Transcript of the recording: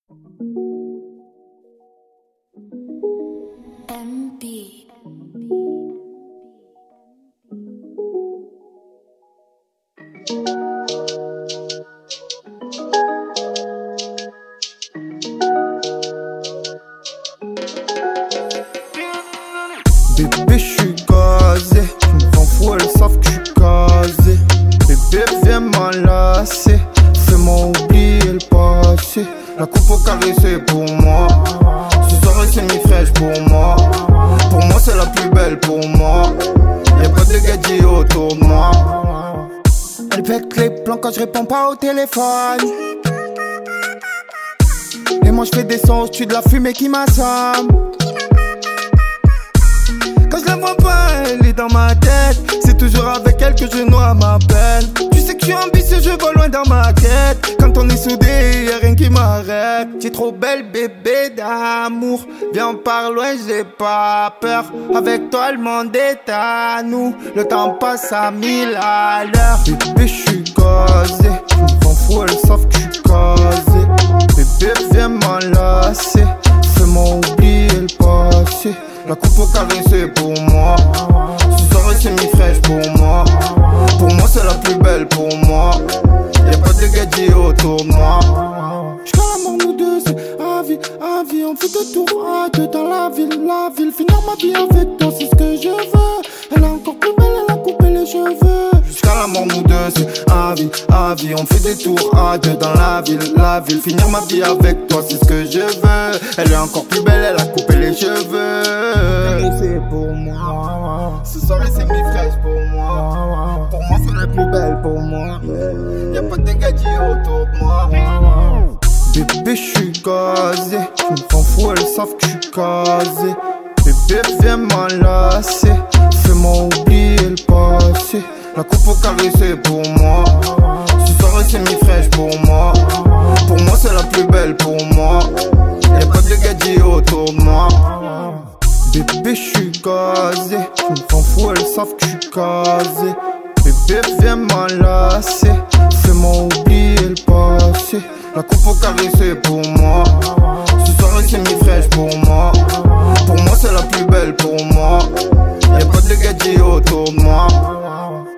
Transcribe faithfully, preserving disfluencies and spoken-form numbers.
M B. Bébé, j'suis gazé, j'me rends fou, elles savent que j'suis casé. Bébé, viens m'enlacer, fais-moi oublier le passé. La coupe au carré, c'est pour moi. Ce soir, c'est mi-fraîche pour moi. Pour moi, c'est la plus belle pour moi. Y'a pas de gadget autour de moi. Elle pète les plans quand je réponds pas au téléphone. Et moi, j'fais des sons, j'tue de la fumée qui m'assomme. Quand je la vois pas, elle est dans ma tête. C'est toujours avec elle que je noie ma peine. Tu sais que je suis ambitieux, je vais loin dans ma quête. Quand on est soudés, y'a rien qui m'arrête. T'es trop belle, bébé d'amour. Viens, on part loin, j'ai pas peur. Avec toi, le monde est à nous. Le temps passe à mille à l'heure. Bébé, j'suis gazé. J'me rends fou, elles savent que j'suis casé. Bébé, viens m'enlacer. Fais-moi oublier le passé. La coupe au carré c'est pour moi. Ce soir c'est mi-fraîche pour moi. Pour moi c'est la plus belle pour moi. Y'a pas de gadget autour de moi. J'suis l'amour nous deux c'est à vie, à vie. On fait deux tours à deux dans la ville, la ville. Finir ma vie avec toi c'est ce que je veux. Elle est encore plus belle, elle a coupé les cheveux. Jusqu'à la mort nous deux c'est à vie, à vie. On fait des tours à deux dans la ville, la ville. Finir ma vie avec toi c'est ce que je veux. Elle est encore plus belle, elle a coupé les cheveux. C'est pour moi. Ce soir c'est mi-fraîche pour moi. Pour moi c'est la plus belle pour moi. Y'a pas de gadget autour de moi. Bébé j'suis gazé. J'me rends fou, elles savent que j'suis casé. Bébé viens m'enlacer. Fais-moi oublier le passé. La coupe au carré c'est pour moi. Ce soir c'est mi-fraîche pour moi. Pour moi c'est la plus belle pour moi. Y'a pas de gadget autour de moi. Bébé j'suis gazé. J'me rends fou, elles savent que j'suis casé. Bébé viens m'enlacer. Fais-moi oublier le passé. La coupe au carré c'est pour moi. Ce soir c'est mi-fraîche pour moi. Pour moi c'est la plus belle pour moi. Y'a pas de gadget autour de moi.